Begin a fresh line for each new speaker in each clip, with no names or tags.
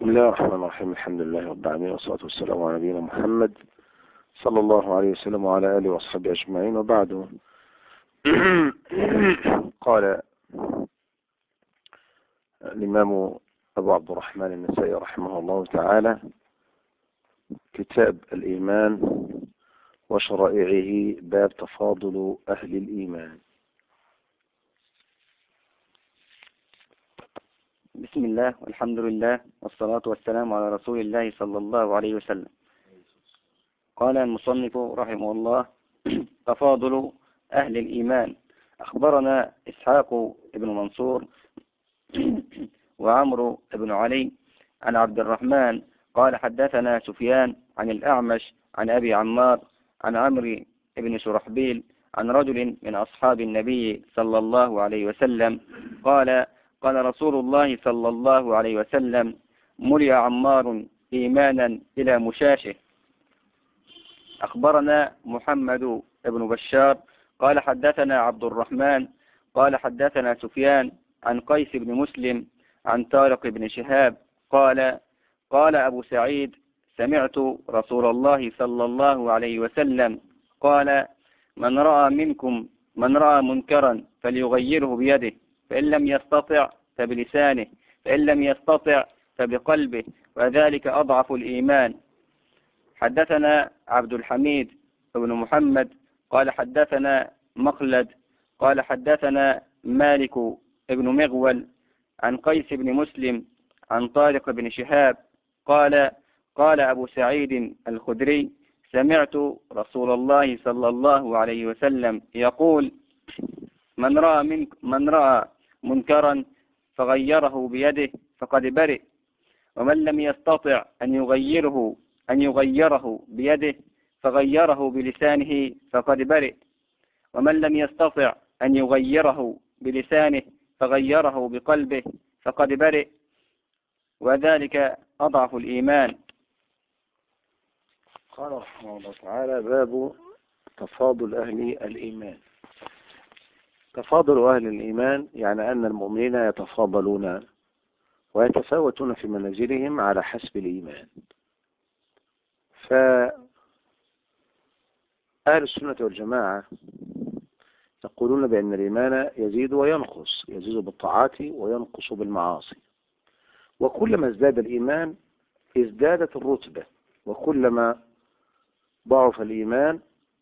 بسم الله الرحمن الرحيم. الحمد لله رب العالمين، والصلاة والسلام على نبينا محمد صلى الله عليه وسلم وعلى آله وأصحابه أجمعين، وبعد. قال الإمام أبو عبد الرحمن النسائي رحمه الله تعالى: كتاب الإيمان وشرائعه، باب تفاضل أهل الإيمان.
بسم الله والحمد لله والصلاة والسلام على رسول الله صلى الله عليه وسلم. قال المصنف رحمه الله: تفاضل أهل الإيمان. أخبرنا إسحاق بن منصور وعمرو بن علي عن عبد الرحمن قال حدثنا سفيان عن الأعمش عن أبي عمار عن عمرو بن شرحبيل عن رجل من أصحاب النبي صلى الله عليه وسلم قال: قال رسول الله صلى الله عليه وسلم: ملئ عمار إيمانا إلى مشاشه. أخبرنا محمد بن بشار قال حدثنا عبد الرحمن قال حدثنا سفيان عن قيس بن مسلم عن طارق بن شهاب قال: قال أبو سعيد: سمعت رسول الله صلى الله عليه وسلم قال: من رأى منكرا فليغيره بيده، فإن لم يستطع فبلسانه، فإن لم يستطع فبقلبه، وذلك أضعف الإيمان. حدثنا عبد الحميد بن محمد قال حدثنا مخلد قال حدثنا مالك بن مغول عن قيس بن مسلم عن طارق بن شهاب قال: قال أبو سعيد الخدري: سمعت رسول الله صلى الله عليه وسلم يقول: من رأى منكرا فغيره بيده فقد برئ، ومن لم يستطع أن يغيره بيده فغيره بلسانه فقد برئ، ومن لم يستطع أن يغيره بلسانه فغيره بقلبه فقد برئ، وذلك أضعف الإيمان.
قال رحمه الله تعالى: باب تفاضل أهل الإيمان. تفاضل أهل الإيمان يعني أن المؤمنين يتفاضلون ويتفاوتون في منازلهم على حسب الإيمان. فأهل السنة والجماعة يقولون بأن الإيمان يزيد وينقص، يزيد بالطاعات وينقص بالمعاصي، وكلما ازداد الإيمان ازدادت الرتبة، وكلما ضعف الإيمان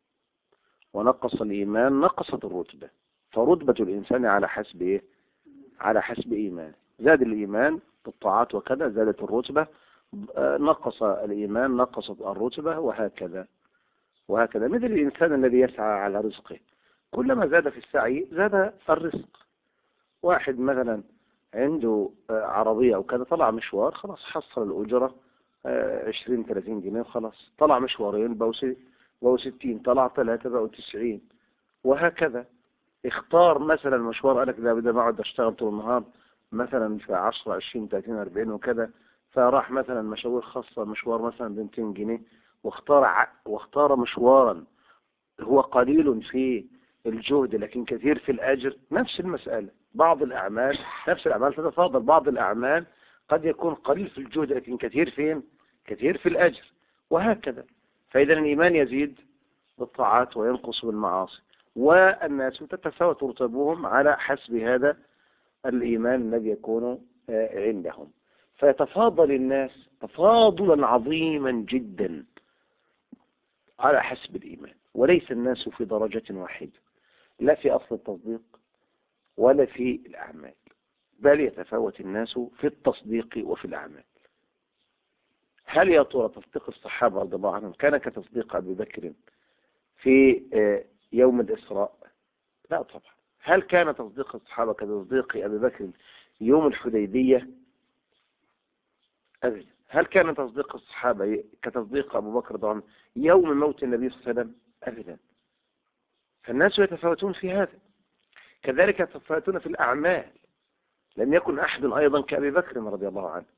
ونقص الإيمان نقصت الرتبة. فرتبة الإنسان على حسب إيه؟ على حسب إيمان. زاد الإيمان بالطاعات وكذا زادت الرتبة، نقص الإيمان نقصت الرتبة، وهكذا وهكذا. مثل الإنسان الذي يسعى على رزقه، كلما زاد في السعي زاد الرزق. واحد مثلا عنده عربية أو كذا، طلع مشوار خلاص حصل الأجرة 20-30 جنيه، خلاص طلع مشوارين بقوا 60، طلع 3 بقوا 90، وهكذا. اختار مثلا مشوار، قالك ده بدل ما اقعد اشتغل طول النهار مثلا في 10 20 30 40 وكذا، فراح مثلا مشاوير خاصة، مشوار مثلا ب 200 جنيه، واختار مشوارا هو قليل في الجهد لكن كثير في الأجر. نفس المسألة، بعض الأعمال نفس الأعمال تتفاضل، بعض الأعمال قد يكون قليل في الجهد لكن كثير فين؟ كثير في الأجر، وهكذا. فإذا الإيمان يزيد بالطاعات وينقص بالمعاصي، والناس تتفاوت رتبهم على حسب هذا الإيمان الذي يكون عندهم. فيتفاضل الناس تفاضلا عظيما جدا على حسب الإيمان، وليس الناس في درجة واحدة، لا في أصل التصديق ولا في الأعمال، بل يتفاوت الناس في التصديق وفي الأعمال. هل يا ترى تصديق الصحابة رضي الله عنهم كان كتصديق أبي بكر في يوم الإسراء؟ لا طبعا. هل كان تصديق الصحابة كتصديق أبي بكر يوم الحديبية؟ أبدا. هل كان تصديق الصحابة كتصديق أبو بكر طبعا يوم موت النبي صلى الله عليه وسلم؟ أبدا. فالناس يتفاوتون في هذا، كذلك يتفاوتون في الأعمال. لم يكن أحد أيضا كأبي بكر رضي الله عنه،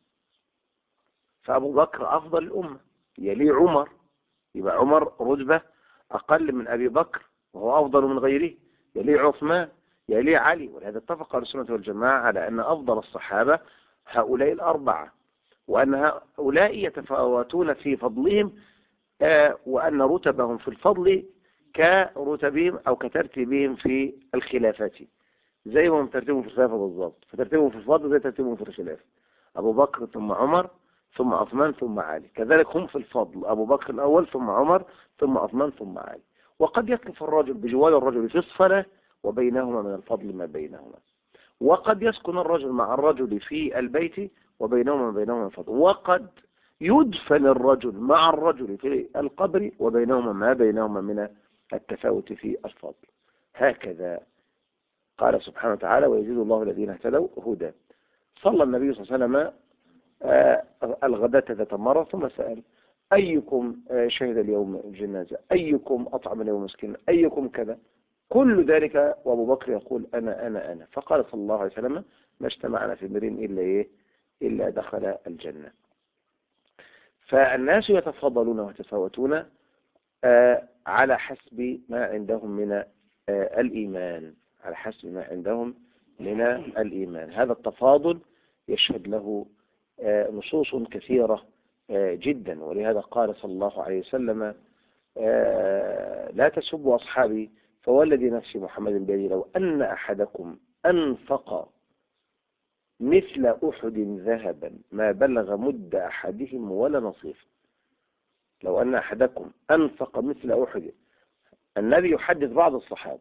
فأبو بكر أفضل الأمة، يلي عمر، يبقى عمر رتبة أقل من أبي بكر وهو أفضل من غيره، يلي عثمان، يلي علي. ولهذا اتفق أهل السنة والجماعة على أن أفضل الصحابة هؤلاء الأربعة، وأن هؤلاء يتفاوتون في فضلهم، وأن رتبهم في الفضل كرتبهم أو كترتيبهم في الخلافة، زي ما هم ترتيبهم في الخلافة بالضبط، فترتيبهم في الفضل زي ترتيبهم في الخلافة، أبو بكر ثم عمر ثم عثمان ثم علي، كذلك هم في الفضل، أبو بكر الأول ثم عمر ثم عثمان ثم علي. وقد يقف الرجل بجوار الرجل في الصلاة وبينهما من الفضل ما بينهما، وقد يسكن الرجل مع الرجل في البيت وبينهما من الفضل، وقد يدفن الرجل مع الرجل في القبر وبينهما ما بينهما من التفاوت في الفضل. هكذا قال سبحانه وتعالى: ويزيد الله الذين اهتدوا هدى. صلى النبي صلى الله عليه وسلم الغداة ذات مرة ثم سأل: أيكم شهد اليوم الجنازة، أيكم أطعم اليوم مسكين، أيكم كذا، كل ذلك وأبو بكر يقول أنا. فقال صلى الله عليه وسلم: ما اجتمعنا في امرئ إلا دخل الجنة. فالناس يتفضلون ويتفاوتون على حسب ما عندهم من الإيمان، على حسب ما عندهم من الإيمان. هذا التفاضل يشهد له نصوص كثيرة جدا، ولهذا قال صلى الله عليه وسلم: لا تسبوا أصحابي فوالذي نفسي محمد بيده لو أن أحدكم أنفق مثل أحد ذهبا ما بلغ مد أحدهم ولا نصيف. لو أن أحدكم أنفق مثل أحد. النبي يحدث بعض الصحابة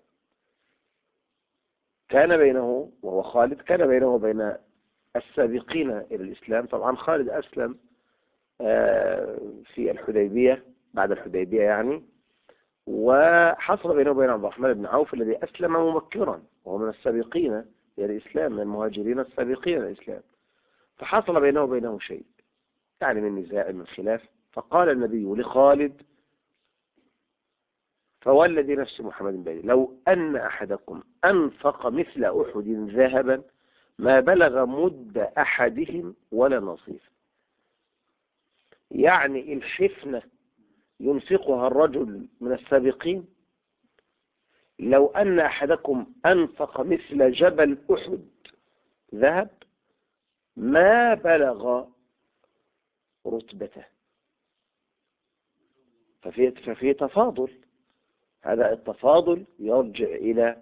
كان بينه وهو خالد، كان بينه وبين السابقين إلى الإسلام. طبعا خالد أسلم في الحديبية، بعد الحديبية يعني، وحصل بينه وبين عبد الرحمن بن عوف الذي أسلم مبكرا وهو من السابقين إلى الإسلام، من المهاجرين السابقين إلى الإسلام. فحصل بينه وبينه شيء يعني من نزاع، من خلاف. فقال النبي لخالد: فوالذي نفس محمد بيده لو أن أحدكم أنفق مثل أحد ذهبا ما بلغ مد أحدهم ولا نصيف. يعني الحفنة ينفقها الرجل من السابقين، لو أن أحدكم أنفق مثل جبل أحد ذهب ما بلغ رتبته. ففي تفاضل. هذا التفاضل يرجع إلى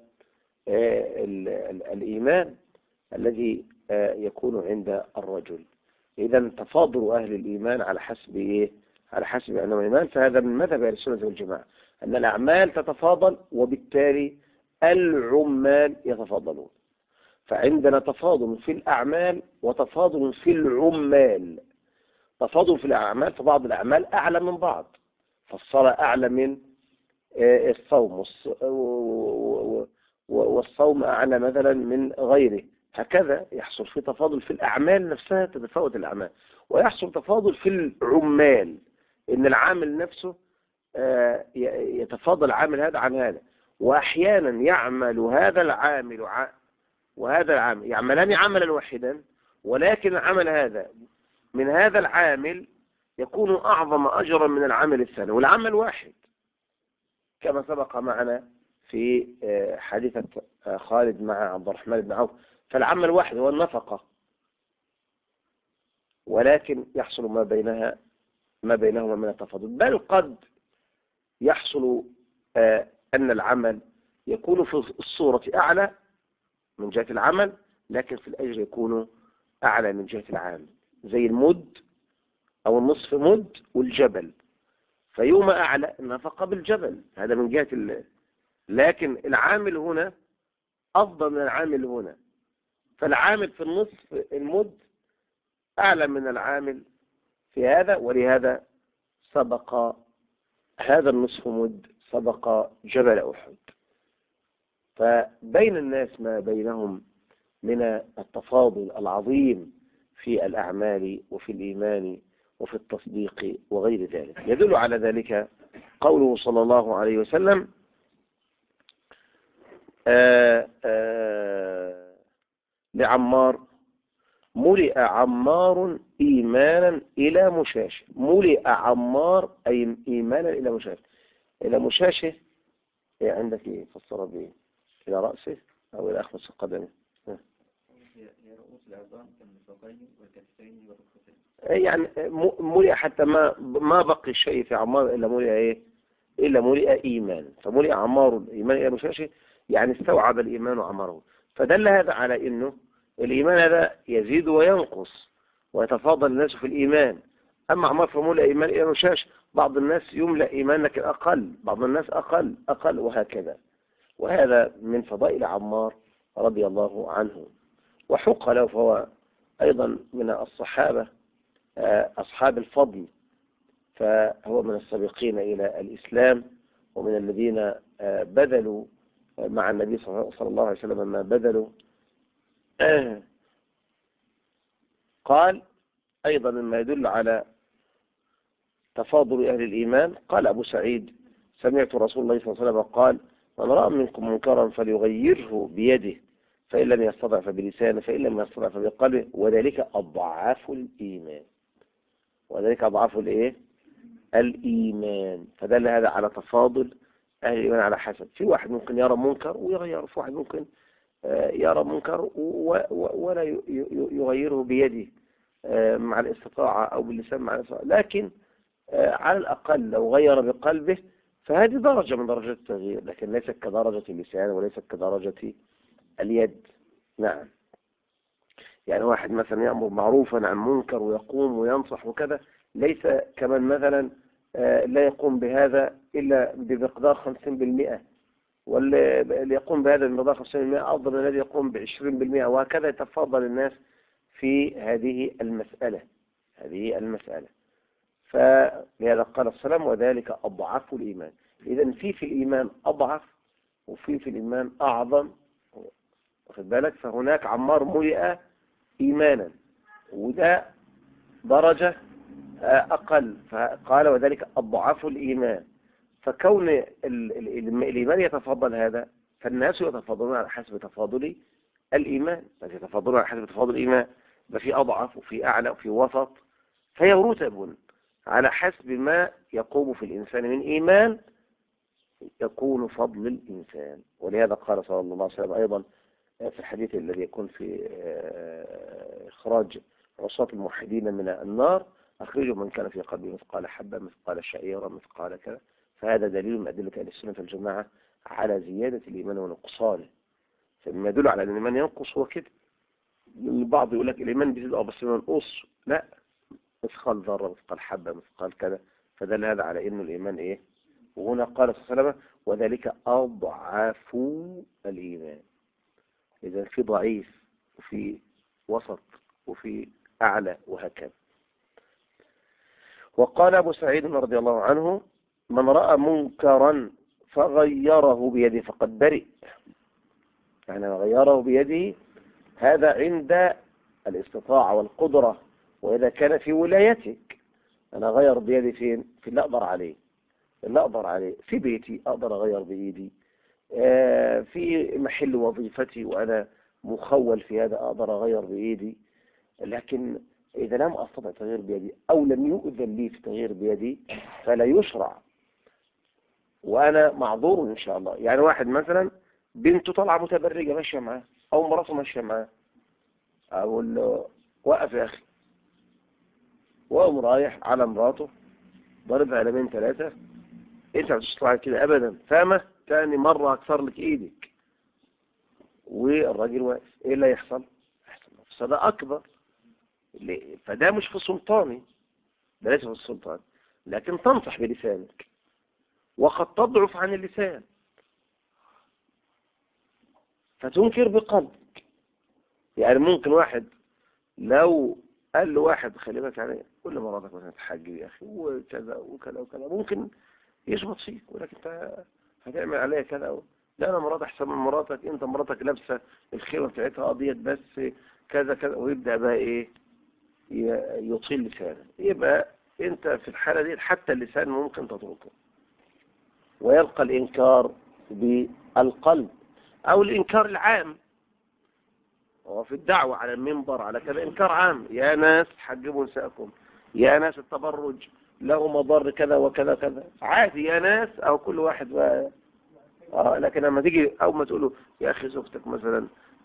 الإيمان الذي يكون عند الرجل. إذا تفاضل أهل الإيمان على حسب إيه؟ على حسب أنه الإيمان. فهذا من مذهب أهل السنة والجماعة أن الأعمال تتفاضل، وبالتالي العمال يتفاضلون. فعندنا تفاضل في الأعمال وتفاضل في العمال. تفاضل في الأعمال، فبعض الأعمال أعلى من بعض، فالصلاة أعلى من الصوم، والصوم أعلى مثلا من غيره. هكذا يحصل في تفاضل في الأعمال نفسها، تتفاوت الأعمال. ويحصل تفاضل في العمال، إن العامل نفسه يتفاضل عامل هذا عن هذا. وأحيانا يعمل هذا العامل وهذا العامل يعملان عملا واحدا، ولكن العمل هذا من هذا العامل يكون أعظم أجرا من العمل الثاني، والعمل واحد، كما سبق معنا في حادثة خالد مع عبد الرحمن بن عوف. فالعمل واحد هو النفقة، ولكن يحصل ما بينهما من التفاضل. بل قد يحصل أن العمل يكون في الصورة أعلى من جهة العمل، لكن في الأجر يكون أعلى من جهة العامل، زي المد أو النصف مد والجبل. فيوم أعلى النفقة بالجبل، هذا من جهة لكن العامل هنا أفضل من العامل هنا. فالعامل في النصف المد أعلى من العامل في هذا، ولهذا سبق هذا النصف مد سبق جبل أحد. فبين الناس ما بينهم من التفاضل العظيم في الأعمال وفي الإيمان وفي التصديق وغير ذلك. يدل على ذلك قوله صلى الله عليه وسلم: لعمار: ملئ عمار إيمانا إلى مشاشه. ملئ عمار أي إيمانا إلى مشاشه. إلى مشاشه عندك إيه فسر به؟ إلى رأسه أو إلى أخمص قدمه؟
هي رؤوس العظام كالمرفقين والكتفين والركبتين.
يعني ملئ حتى ما بقي شيء في عمار إلا ملئ إيه؟ إلا ملئ إيمان. فملئ عمار الإيمان إلى مشاشي، يعني استوعب الإيمان عمره. فدل هذا على إنه الإيمان هذا يزيد وينقص ويتفاضل الناس في الإيمان. أما عمار فملئ إيمان إلى مشاش، بعض الناس يملأ إيمان لكن أقل، بعض الناس أقل وهكذا. وهذا من فضائل عمار رضي الله عنه، وحق له، فهو أيضا من الصحابة أصحاب الفضل، فهو من السابقين إلى الإسلام ومن الذين بذلوا مع النبي صلى الله عليه وسلم ما بذلوا. قال أيضا مما يدل على تفاضل أهل الإيمان، قال أبو سعيد: سمعت رسول الله صلى الله عليه وسلم قال: من رأى منكم منكرا فليغيره بيده، فإن لم يستطع فبلسانه، فإن لم يستطع فبقلبه، وذلك أضعاف الإيمان. وذلك أضعاف الإيه؟ الإيمان. فدل هذا على تفاضل أهل الإيمان على حسب. في واحد ممكن يرى منكر ويغيره، في واحد ممكن يرى منكر ولا يغيره بيده مع الاستطاعة أو باللسان مع الاستطاعة، لكن على الأقل لو غير بقلبه فهذه درجة من درجات التغيير، لكن ليست كدرجة اللسان وليست كدرجة اليد. نعم. يعني واحد مثلا يأمر معروفا عن منكر ويقوم وينصح وكذا، ليس كمن مثلا لا يقوم بهذا إلا بمقدار 50%، واللي يقوم بهذا بمقدار 50% أفضل من الذي يقوم ب20%، وهكذا يتفاضل الناس في هذه المسألة. فلهذا قال السلام: وذلك أضعف الإيمان. إذن في الإيمان أضعف وفي الإيمان أعظم، واخد بالك؟ فهناك عمار ملئ إيمانا، وده درجة أقل، فقال: وذلك أضعف الإيمان. فكون الإيمان يتفضل هذا، فالناس يتفضلون على حسب تفاضل الإيمان، يتفضلون على حسب تفاضل الإيمان، في أضعف وفي أعلى وفي وسط، فهي رتب على حسب ما يقوم في الإنسان من إيمان يكون فضل الإنسان. ولهذا قال صلى الله عليه وسلم أيضا في الحديث الذي يكون في إخراج عصاة الموحدين من النار: أخرجوا من كان في قلبه مثقال حبة، مثقال شعيرة، مثقال كذا. فهذا دليل من أدلة أهل السنة والجماعة على زيادة الإيمان ونقصانه. فما يدل على أن الإيمان ينقص هو كده. البعض يقول لك الإيمان بيزيد بس ما ينقص، لا، مثقال ذرة، مثقال حبة، مثقال كذا. فدل هذا على أنه الإيمان إيه. وهنا قال صلى الله عليه وسلم: وذلك أضعاف الإيمان. إذا في ضعيف وفي وسط وفي أعلى وهكذا. وقال أبو سعيد رضي الله عنه: من رأى منكرا فغيره بيده فقد برئ. يعني غيره بيده هذا عند الاستطاعة والقدرة، وإذا كان في ولايتك. أنا غير بيدي فين؟ في اللي أقدر عليه في بيتي أقدر أغير بإيدي، في محل وظيفتي وأنا مخول في هذا أقدر أغير بإيدي. لكن إذا لم أستطع تغيير بيدي أو لم يؤذن لي في تغيير بيدي فلا يشرع، وأنا معذور إن شاء الله. يعني واحد مثلا بنته طالعة متبرجة ماشية معاه أو مراته ماشية معاه، أقول له: وقف يا أخي. وأقوم رايح على مراته ضربها قلمين 3: أنت هتطلع كده أبدا، فاهمة؟ تاني مرة هكسر لك إيدك. والراجل واقف، إيه اللي يحصل؟ فده أكبر. فده مش في سلطاني، ده ليس في السلطان، لكن تنصح بلسانك وقد تضعف عن اللسان فتنكر بقلبك. يعني ممكن واحد لو قال له واحد: خلي بالك عليا، كل مراتك مثلا تحجب يا أخي وكذا وكذا وكذا، ممكن يشبط فيك، ولكن انت هتعمل عليها كذا. لا، أنا مراتك أحسن من مراتك، أنت مراتك لابسة الخيمة بتاعتها قضيت بس كذا كذا، ويبدأ بقى إيه؟ يطيل لسانه. يبقى أنت في الحالة دي حتى اللسان ممكن تتركه، ويبقى الإنكار بالقلب أو الإنكار العام. وفي الدعوة على المنبر على كذا إنكار عام: يا ناس حجبوا نساءكم، يا ناس التبرج له مضر كذا وكذا كذا، عادي يا ناس، أو كل واحد بقى. لكن لما تيجي أو ما تقوله: يا أخي زوجتك مثلا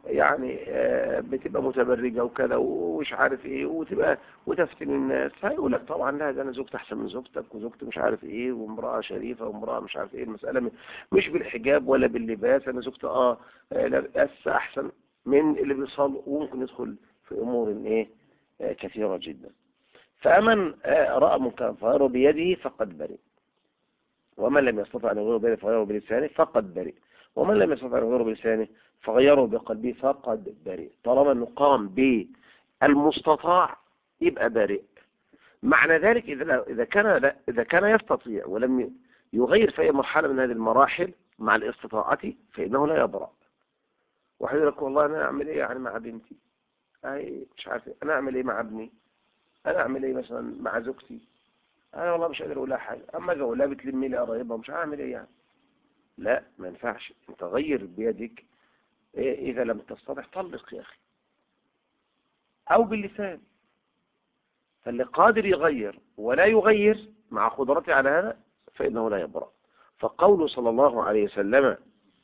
يعني بتبقى متبرجة وكذا ومش عارف ايه، وتبقى وتفتن الناس، هيقول لك طبعا لا ده انا زوجتي احسن من زوجتك، وزوجتي مش عارف ايه، وامرأة شريفة وامرأة مش عارف ايه. المسألة مش بالحجاب ولا باللباس، انا زوجتي لابس احسن من اللي بيصلي، وممكن يدخل في امور ايه كثيرة جدا. فمن رأى منكرا فغيره بيده فقد برئ، ومن لم يستطع أن يغيره بيده فغيره بلسانه فقد برئ، ومن لم يستطع أن يغيره بلسانه فغيره بقلبه فقد برئ. طالما أنه قام بالمستطاع يبقى برئ. معنى ذلك إذا كان يستطيع ولم يغير في أي مرحلة من هذه المراحل مع الاستطاعة فإنه لا يبرأ. واحد يقول لك والله أنا أعمل إيه يعني مع بنتي، مش عارف أنا أعمل إيه مع ابني، أنا أعمل إيه مثلا مع زوجتي، انا والله مش قادر اقول لها حاجه، اما اجي اقول لها بتلمي لي قرايبها مش هعمل ايه يعني. لا ما ينفعش، انت غير بيدك. اذا لم تستطع طلق يا اخي، او باللسان. فاللي قادر يغير ولا يغير مع قدرته على هذا فانه لا يبرأ. فقوله صلى الله عليه وسلم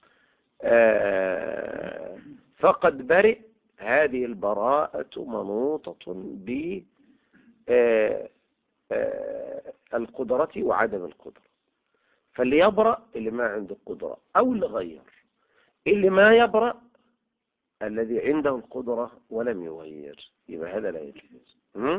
فقد برئ، هذه البراءة منوطة ب القدرة وعدم القدرة. فاللي يبرأ اللي ما عنده القدرة، أو اللي غير. اللي ما يبرأ الذي عنده القدرة ولم يغير، يبقى هذا لا يجوز.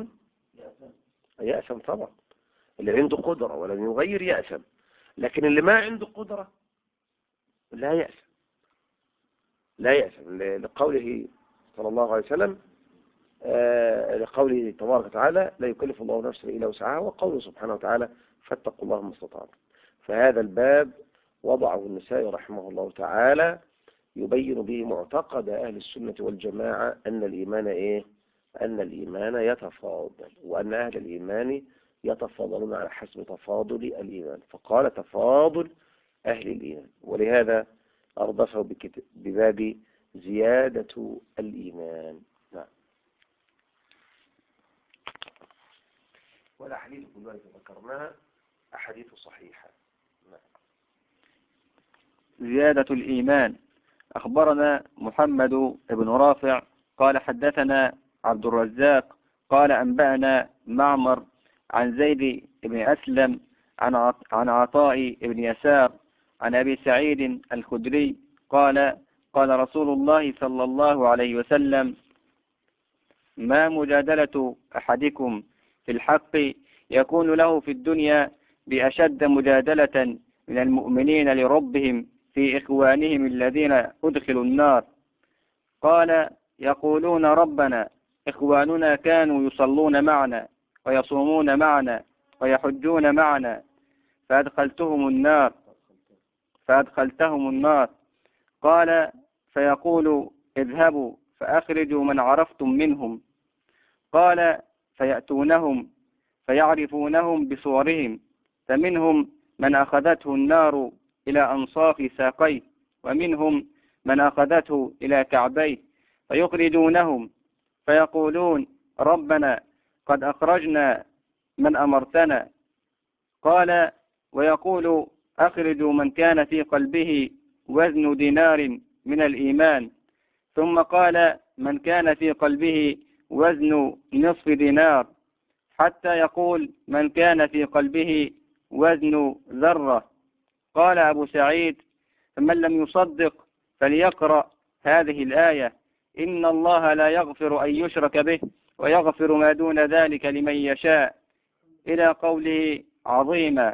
يأثم طبعا، اللي عنده قدرة ولم يغير يأثم. لكن اللي ما عنده قدرة لا يأثم، لا يأثم لقوله صلى الله عليه وسلم، لقوله تبارك وتعالى لا يكلف الله نفسا إلا وسعها، وقوله سبحانه وتعالى فاتقوا الله ما استطعتم. فهذا الباب وضعه النسائي رحمه الله تعالى يبين به معتقد أهل السنة والجماعة أن الإيمان أن الإيمان يتفاضل، وأن أهل الإيمان يتفاضلون على حسب تفاضل الإيمان، فقال تفاضل أهل الإيمان. ولهذا أردفه بباب زيادة الإيمان. نعم. والأحاديث كلها ذكرناها أحاديث صحيحة.
زيادة الإيمان. أخبرنا محمد بن رافع قال حدثنا عبد الرزاق قال أنبأنا معمر عن زيد بن أسلم عن عطاء بن يسار عن أبي سعيد الخدري قال قال رسول الله صلى الله عليه وسلم ما مجادلة أحدكم في الحق يكون له في الدنيا بأشد مجادلة من المؤمنين لربهم في إخوانهم الذين أدخلوا النار. قال يقولون ربنا إخواننا كانوا يصلون معنا ويصومون معنا ويحجون معنا فأدخلتهم النار. قال فيقول اذهبوا فأخرجوا من عرفتم منهم. قال فيأتونهم فيعرفونهم بصورهم، فمنهم من أخذته النار إلى أنصاف ساقيه، ومنهم من أخذته إلى كعبيه، فيخرجونهم فيقولون ربنا قد أخرجنا من أمرتنا. قال ويقول أخرجوا من كان في قلبه وزن دينار من الإيمان. ثم قال من كان في قلبه وزن نصف دينار، حتى يقول من كان في قلبه وزن ذرة. قال أبو سعيد فمن لم يصدق فليقرأ هذه الآية إن الله لا يغفر أن يشرك به ويغفر ما دون ذلك لمن يشاء إلى قوله عظيما.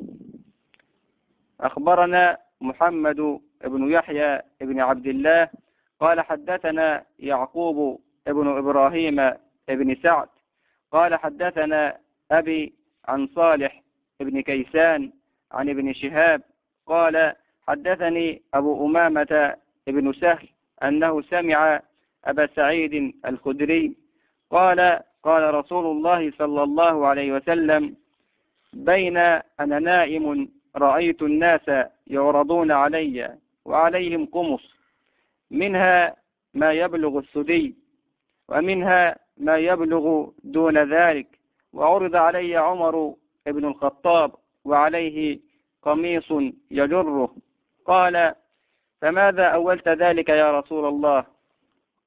أخبرنا محمد بن يحيى بن عبد الله قال حدثنا يعقوب ابن إبراهيم ابن سعد قال حدثنا أبي عن صالح ابن كيسان عن ابن شهاب قال حدثني أبو أمامة ابن سهل أنه سمع أبا سعيد الخدري قال قال رسول الله صلى الله عليه وسلم بين أنا نائم رأيت الناس يعرضون علي وعليهم قمص، منها ما يبلغ الثدي ومنها ما يبلغ دون ذلك، وعرض علي عمر ابن الخطاب وعليه قميص يجره. قال فماذا أولت ذلك يا رسول الله؟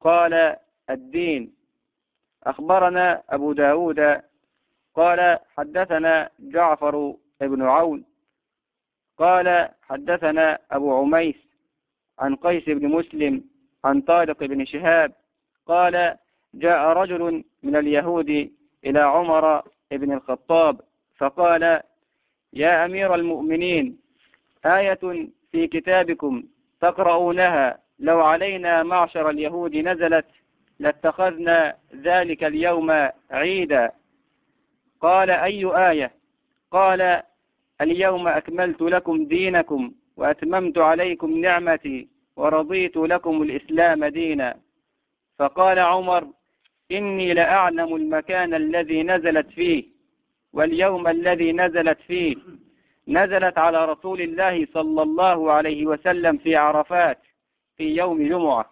قال الدين. أخبرنا أبو داود قال حدثنا جعفر بن عون قال حدثنا أبو عميس عن قيس بن مسلم عن طارق بن شهاب قال جاء رجل من اليهود إلى عمر بن الخطاب فقال يا أمير المؤمنين آية في كتابكم تقرؤونها لو علينا معشر اليهود نزلت لاتخذنا ذلك اليوم عيدا. قال أي آية؟ قال اليوم أكملت لكم دينكم وأتممت عليكم نعمتي ورضيت لكم الإسلام دينا. فقال عمر إني لأعلم المكان الذي نزلت فيه واليوم الذي نزلت فيه. نزلت على رسول الله صلى الله عليه وسلم في عرفات في يوم جمعة.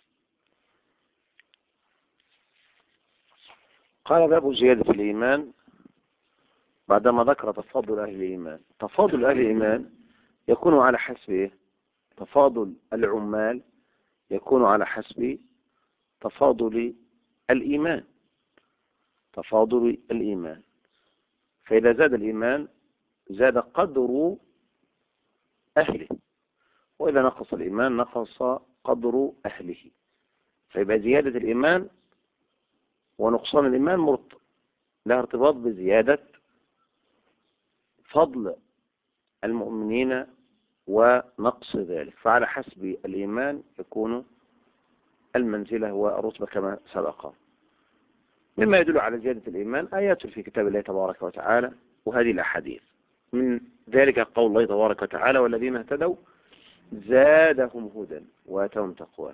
قال باب زيادة الإيمان بعدما ذكر تفاضل أهل الإيمان. تفاضل أهل الإيمان يكون على حسب إيه؟ تفاضل العمال يكون على حسب تفاضل الإيمان. تفاضل الإيمان، فإذا زاد الإيمان زاد قدر أهله، وإذا نقص الإيمان نقص قدر أهله. فيبقى زيادة الإيمان ونقصان الإيمان لها ارتباط بزيادة فضل المؤمنين ونقص ذلك. فعلى حسب الإيمان يكون المنزلة والرتبة كما سبق. مما يدل على زيادة الإيمان آيات في كتاب الله تبارك وتعالى وهذه الأحاديث. من ذلك قول الله تبارك وتعالى والذين اهتدوا زادهم هدى وآتاهم تقوى.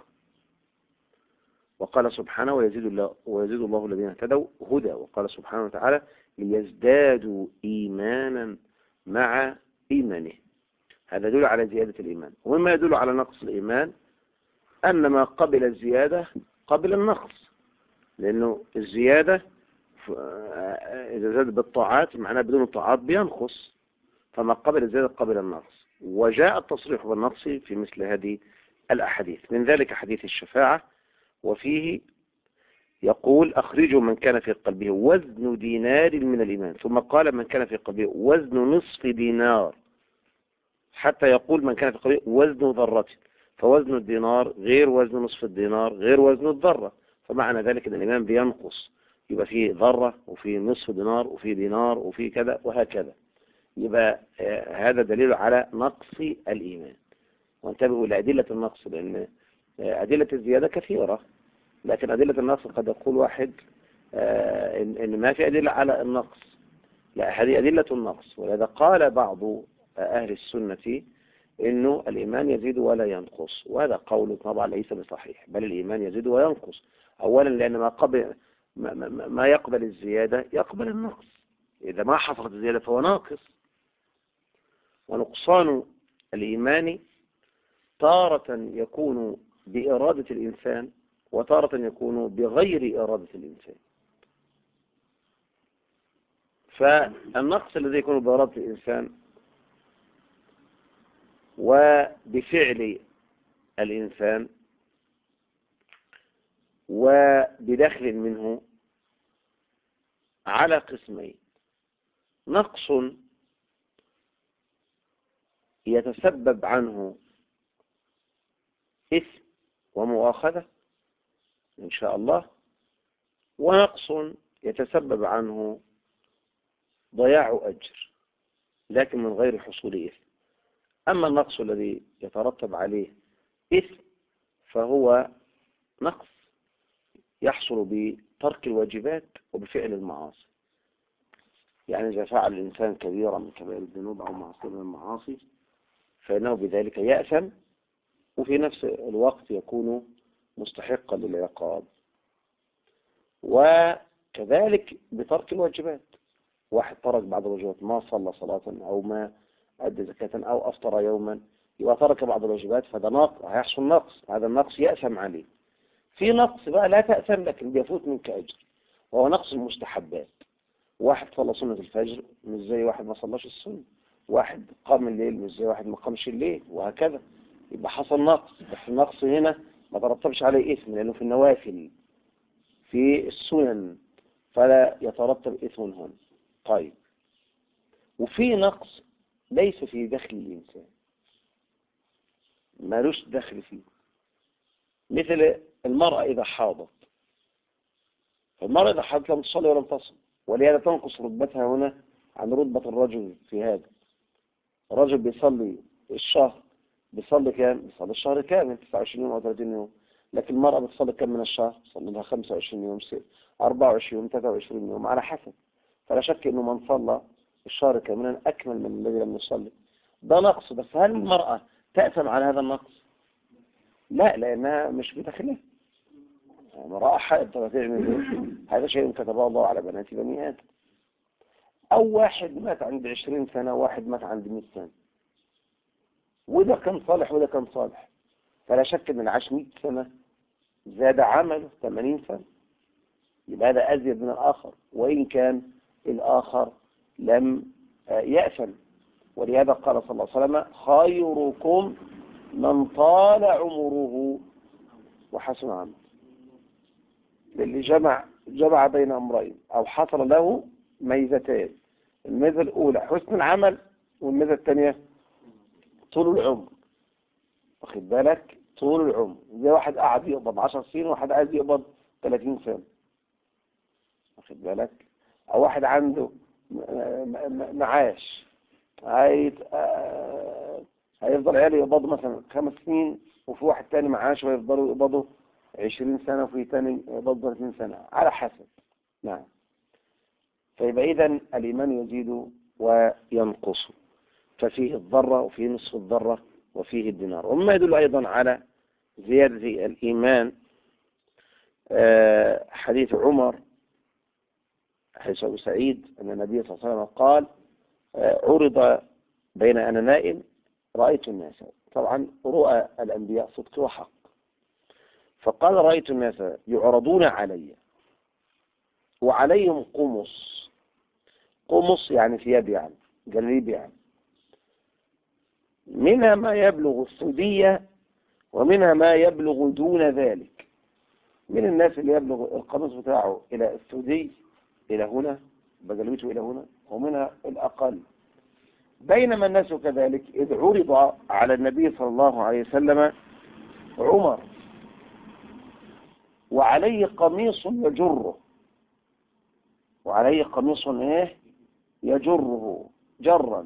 وقال سبحانه ويزيد الله الذين اهتدوا هدى. وقال سبحانه وتعالى ليزدادوا إيمانا مع إيمانه. هذا يدل على زيادة الإيمان. ومما يدل على نقص الإيمان أن ما قبل الزيادة قبل النقص، لأنه الزيادة إذا زاد بالطاعات معناه بدون الطاعات بينقص، فما قبل الزيادة قبل النقص. وجاء التصريح بالنقص في مثل هذه الأحاديث، من ذلك حديث الشفاعة وفيه يقول أخرجوا من كان في قلبه وزن دينار من الإيمان، ثم قال من كان في قلبه وزن نصف دينار، حتى يقول من كان في قلبه وزن ذرة. فوزن الدينار غير وزن نصف الدينار غير وزن الذرة، فمعنى ذلك أن الإيمان بينقص، يبقى فيه ذرة وفيه نصف دينار وفيه دينار وفيه كذا وهكذا. يبقى هذا دليل على نقص الإيمان. وانتبهوا لأدلة النقص، لأن أدلة الزيادة كثيرة، لكن أدلة النقص قد يقول واحد إن ما في أدلة على النقص. لا، هذه أدلة النقص. ولذا قال بعض أهل السنة إنه الإيمان يزيد ولا ينقص، وهذا قول طبعا ليس بصحيح، بل الإيمان يزيد وينقص. أولا لأن ما يقبل الزيادة يقبل النقص، إذا ما حصلت الزيادة فهو ناقص. ونقصان الإيمان تارة يكون بإرادة الإنسان وتارة يكون بغير إرادة الإنسان. فالنقص الذي يكون بإرادة الإنسان وبفعل الإنسان وبدخل منه على قسمين: نقص يتسبب عنه إثم ومؤاخذة إن شاء الله، ونقص يتسبب عنه ضياع أجر لكن من غير حصول إثم. أما النقص الذي يترتب عليه إثم فهو نقص يحصل بترك الواجبات وبفعل المعاصي. يعني إذا فعل الإنسان كبيرا من كبائر الذنوب أو معصية من المعاصي فإنه بذلك يأثم، وفي نفس الوقت يكون مستحقا للعقاب. وكذلك بترك الواجبات، واحد ترك بعض الواجبات، ما صلى صلاة أو ما أدى زكاة أو أفطر يوما، يبقى ترك بعض الواجبات، فده هيحصل نقص، هذا النقص يأثم عليه. في نقص بقى لا تأثم لكن بيفوت منك أجر، وهو نقص المستحبات. واحد صلى سنة الفجر مش زي واحد ما صلاش السنة، واحد قام الليل مش زي واحد ما قامش الليل، وهكذا. يبقى حصل نقص، بس النقص هنا ما ترتبش عليه إثم لأنه في النوافل في السنن فلا يترتب إثم هنا. طيب، وفي نقص ليس في دخل الإنسان، مالوش دخل فيه، مثل المرأة إذا حاضت. المرأة إذا حاضت لم تصلي ولم تصم، ولهذا تنقص رتبتها هنا عن رتبة الرجل في هذا. الرجل بيصلي الشهر، بيصلي كام؟ بيصلي الشهر كامل 29 يوم أو 30 يوم، لكن المرأة بتصلي كم من الشهر؟ بتصلي لها 25 يوم، 24 يوم، 23 يوم على حسب. فلا شك أنه من صلى الشهر كاملا أكمل من الذي لم يصلي. ده نقص، بس هل المرأة تأثم على هذا النقص؟ لا، لأنها مش بداخلها. امرأة حائض تعمل هذا شيء كتبه الله على بنات بني آدم. أو واحد مات عند 20 سنة، واحد مات عند 100 سنة، وده كان صالح وده كان صالح، فلا شك أن العاش 100 سنة زاد عمله 80 سنة، يبقى هذا أزيد من الآخر وإن كان الآخر لم يأثم. ولهذا قال صلى الله عليه وسلم: خيركم من طال عمره وحسن عمله. للي جمع بين أمرين أو حصل له ميزتين: الميزة الأولى حسن العمل، والميزة الثانية طول العمر. واخد بالك؟ طول العمر، زي واحد قاعد يقبض 10 سنين وواحد قاعد يقبض 30 سنة. واخد بالك؟ أو واحد عنده معاش هيفضل عياله يقبضوا مثلا 5 سنين، وفي واحد تاني معاش ويفضلوا يقبضوا 20 سنة، وفي تاني يقبضوا 30 سنة على حسب. نعم. فيبقى إذن الإيمان يزيد وينقص، ففيه الذرة وفيه نصف الذرة وفيه الدينار. ومما يدل أيضا على زيادة الإيمان حديث عمر حديث أبو سعيد أن النبي صلى الله عليه وسلم قال: عرض بين أنا نائم رأيت الناس. طبعا رؤى الأنبياء صدق وحق، فقال: رأيت الناس يعرضون علي وعليهم قمص. قمص يعني ثياب، يعني جليب، يعني منها ما يبلغ الثدية ومنها ما يبلغ دون ذلك. من الناس اللي يبلغ القميص بتاعه إلى الثدي، إلى هنا، بجلبته إلى هنا، ومنها الأقل. بينما الناس كذلك إذ عرض على النبي صلى الله عليه وسلم عمر وعليه قميص يجره، وعليه قميص يجره جرا،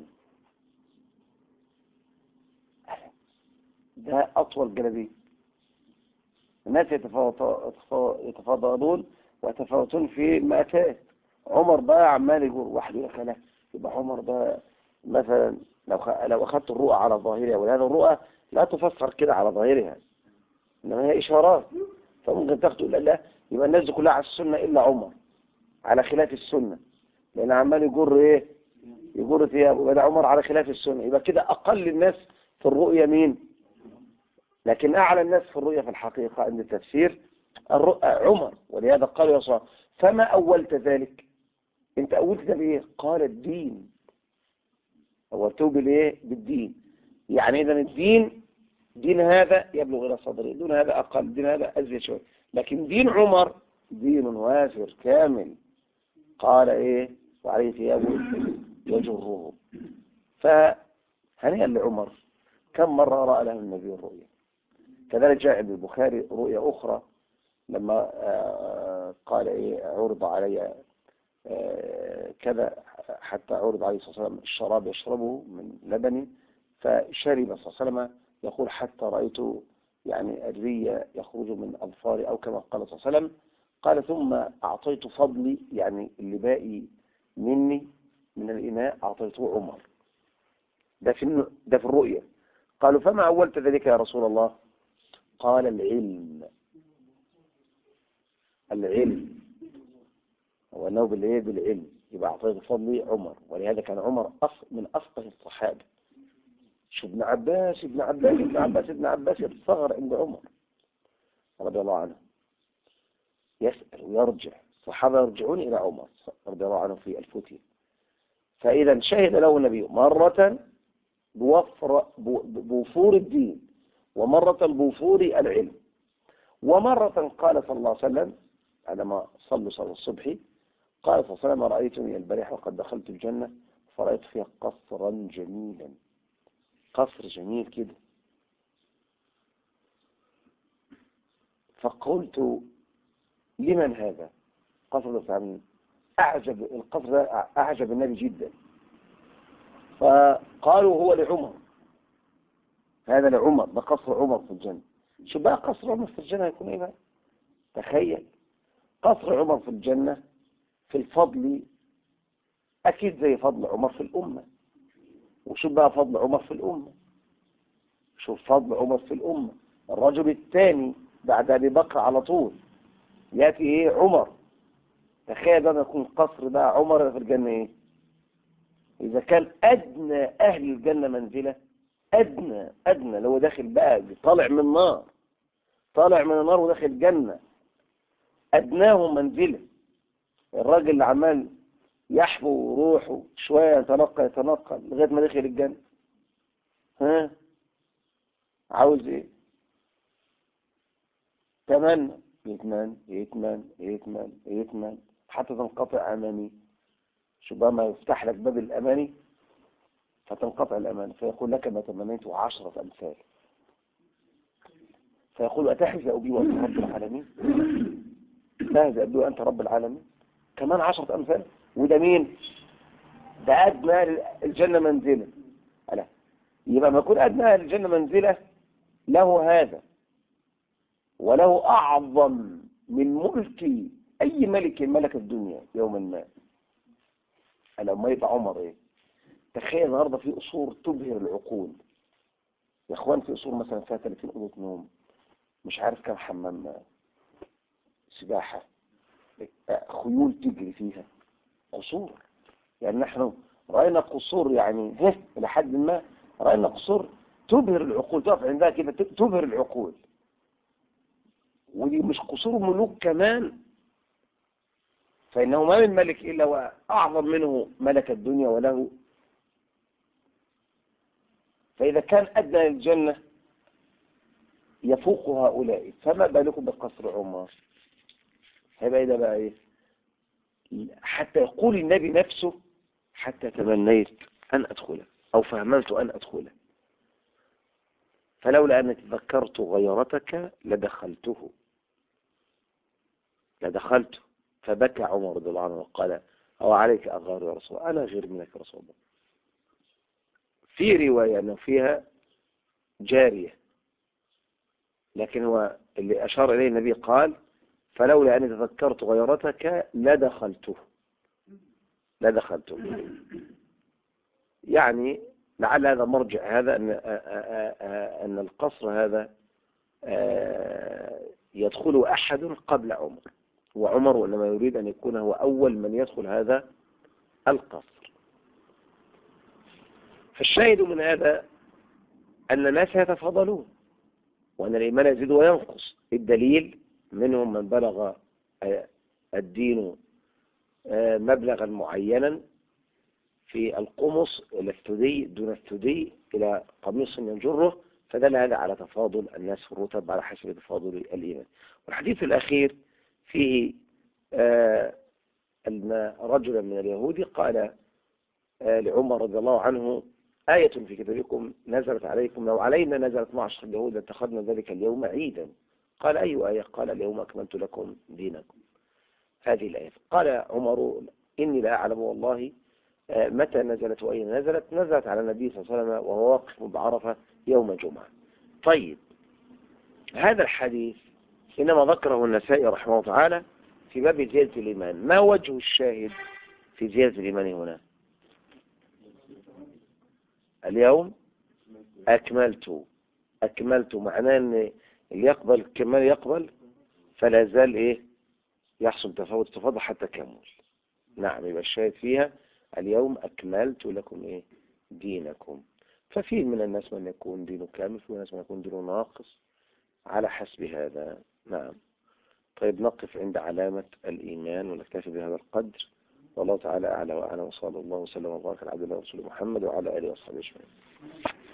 ده أطول جلبيه. الناس يتفاضلون ويتفاوتون في المأتات. عمر بقى عمال يقول واحد يقول لك: يبقى عمر ده مثلا لو أخذت الرؤى على ظاهرها، ولهذا الرؤى لا تفسر كده على ظاهرها، إنما هي إشارات، فممكن تاخده لا يبقى الناس دي كلها على السنة إلا عمر على خلاف السنة، لأن عمال يجر ثيابه. وده عمر على خلاف السنة، يبقى كده أقل الناس في الرؤية مين؟ لكن أعلى الناس في الرؤية في الحقيقة عند التفسير عمر. ولهذا قال يا صاحب: فما أولت ذلك؟ أنت أولت ده بإيه؟ قال: الدين. أولته بالإيه؟ بالدين. يعني إذا الدين، دين هذا يبلغ إلى صدره، دين هذا أقل، دين هذا أزيد شوية، لكن دين عمر دين وافر كامل. قال وعليه ثيابه يجره. فهنيئا لعمر، كم مرة رأى له النبي الرؤيا. كذلك جاء ابن البخاري رؤيا أخرى لما قال عرض علي كذا، حتى عرض عليه صلى الله عليه وسلم الشراب يشربه من لبن، فشرب صلى الله عليه وسلم، يقول: حتى رأيت يعني الري يخرج من أظفاري، أو كما قال صلى الله عليه وسلم. قال: ثم أعطيت فضلي، يعني اللي باقي مني من الإناء أعطيته عمر. ده في الرؤيا. قالوا: فما أولت ذلك يا رسول الله؟ قال: العلم هو أنه بالعلم، يبقى أعطيت فضلي عمر. ولهذا كان عمر من أفقه الصحابة. شو ابن عباس يتصغر عند عمر رضي الله عنه، يسأل ويرجع، الصحابة يرجعون إلى عمر رضي الله عنه في الفتية. فإذا شهد له النبي مرة بوفور الدين، ومرة بوفور العلم. ومرة قال صلى الله عليه وسلم عندما صلوا صلاة الصبح قال صلى الله عليه وسلم رأيتني البارحة وقد دخلت الجنة فرأيت فيها قصرا جميلا، قصر جميل كده. فقلت لمن هذا؟ قصر ده أعجب، القصر ده أعجب النبي جدا. فقالوا هو لعمر، هذا لعمر، ده قصر عمر في الجنة. شو بقى قصر عمر في الجنة يكون ايه بقى؟ تخيل قصر عمر في الجنة في الفضل أكيد زي فضل عمر في الأمة. وشو بقى فضل عمر في الأمة؟ شوف فضل عمر في الأمة، الرجل الثاني بعد أبي بكر على طول يأتي ايه؟ عمر. تخيل بقى يكون قصر بقى عمر في الجنة ايه؟ إذا كان أدنى أهل الجنة منزلة، أدنى لو داخل بقى طالع من النار، طالع من النار وداخل الجنة، أدناهم منزلة. الراجل اللي عمال يحبو وروحه شوية يتنقل لغاية ما دخل الجنة، ها عاوز ايه؟ تمنى، يتمنى حتى تنقطع أماني. شو بقى ما يفتح لك باب الأماني فتنقطع الأماني، فيقول لك ما تمنيت 10 أمثال. فيقول أتحزأ بي وأنت رب العالمين؟ تهزأ بي وأنت رب العالمين؟ كمان 10 أمثال. وده مين؟ ده أدنى أهل الجنة منزلة. ألا يبقى ما يكون أدنى أهل الجنة منزلة له هذا، وله أعظم من ملك أي ملك ملك الدنيا يوما ما. ألا ما يبقى عمر إيه؟ تخيل النهارده في قصور تبهر العقول يا إخوان، في قصور مثلا فيها 30 أوضة نوم، مش عارف كم حمام سباحة، خيول تجري فيها، قصور. يعني نحن رأينا قصور يعني إلى حد ما رأينا قصور تبهر العقول، تقف عندها كده تبهر العقول. ودي مش قصور ملوك كمان، فإنه ما من ملك إلا وأعظم منه ملك الدنيا وله. فإذا كان أدنى الجنة يفوق هؤلاء، فما بالكم بقصر عمر؟ هيبقى إيه ده بقى إيه؟ حتى يقول النبي نفسه حتى تمنيت أن أدخله أو فهملت أن أدخله، فلولا أن تذكرت غيرتك لدخلته. فبكى عمر رضي الله عنه وقال أو عليك أغار يا رسول الله؟ أنا غير منك يا رسول الله. في رواية أنه فيها جارية، لكن هو اللي أشار إليه النبي قال فلولا أن تذكرت غيرتك لدخلته. يعني لعل هذا مرجع هذا أن القصر هذا يدخل أحد قبل عمر، وعمر إنما يريد أن يكون هو أول من يدخل هذا القصر. فالشاهد من هذا أن الناس يتفاضلون وأن الإيمان يزيد وينقص. الدليل منهم من بلغ الدين مبلغا معينا في القمص إلى الثدي دون الثدي إلى قميص ينجره، فدل هذا على تفاضل الناس في الرتب على حسب تفاضل الإيمان. والحديث الأخير فيه أن رجلا من اليهود قال لعمر رضي الله عنه آية في كتابكم نزلت عليكم لو علينا نزلت معشر اليهود اتخذنا ذلك اليوم عيدا. قال أي آية؟ قال اليوم أكملت لكم دينكم. هذه الآية. قال عمر إني لا أعلم والله متى نزلت وأين نزلت على النبي صلى الله عليه وسلم وهو واقف بعرفة يوم الجمعة. طيب هذا الحديث إنما ذكره النسائي رحمه الله تعالى في باب زيادة الإيمان. ما وجه الشاهد في زيادة الإيمان هنا؟ اليوم أكملت معناه أن اللي يقبل كمال يقبل، فلا زال إيه يحصل تفاضل حتى كمل. نعم، يبقى الشاهد فيها اليوم أكملت لكم إيه دينكم. ففي من الناس من يكون دينه كامل، في الناس من يكون دينه ناقص على حسب هذا. نعم. طيب نقف عند علامة الإيمان ونكتفي بهذا القدر، والله تعالى أعلى وأعلم، وصلى الله وسلم وبارك على عبد الله ورسوله محمد وعلى آله وصحبه أجمعين.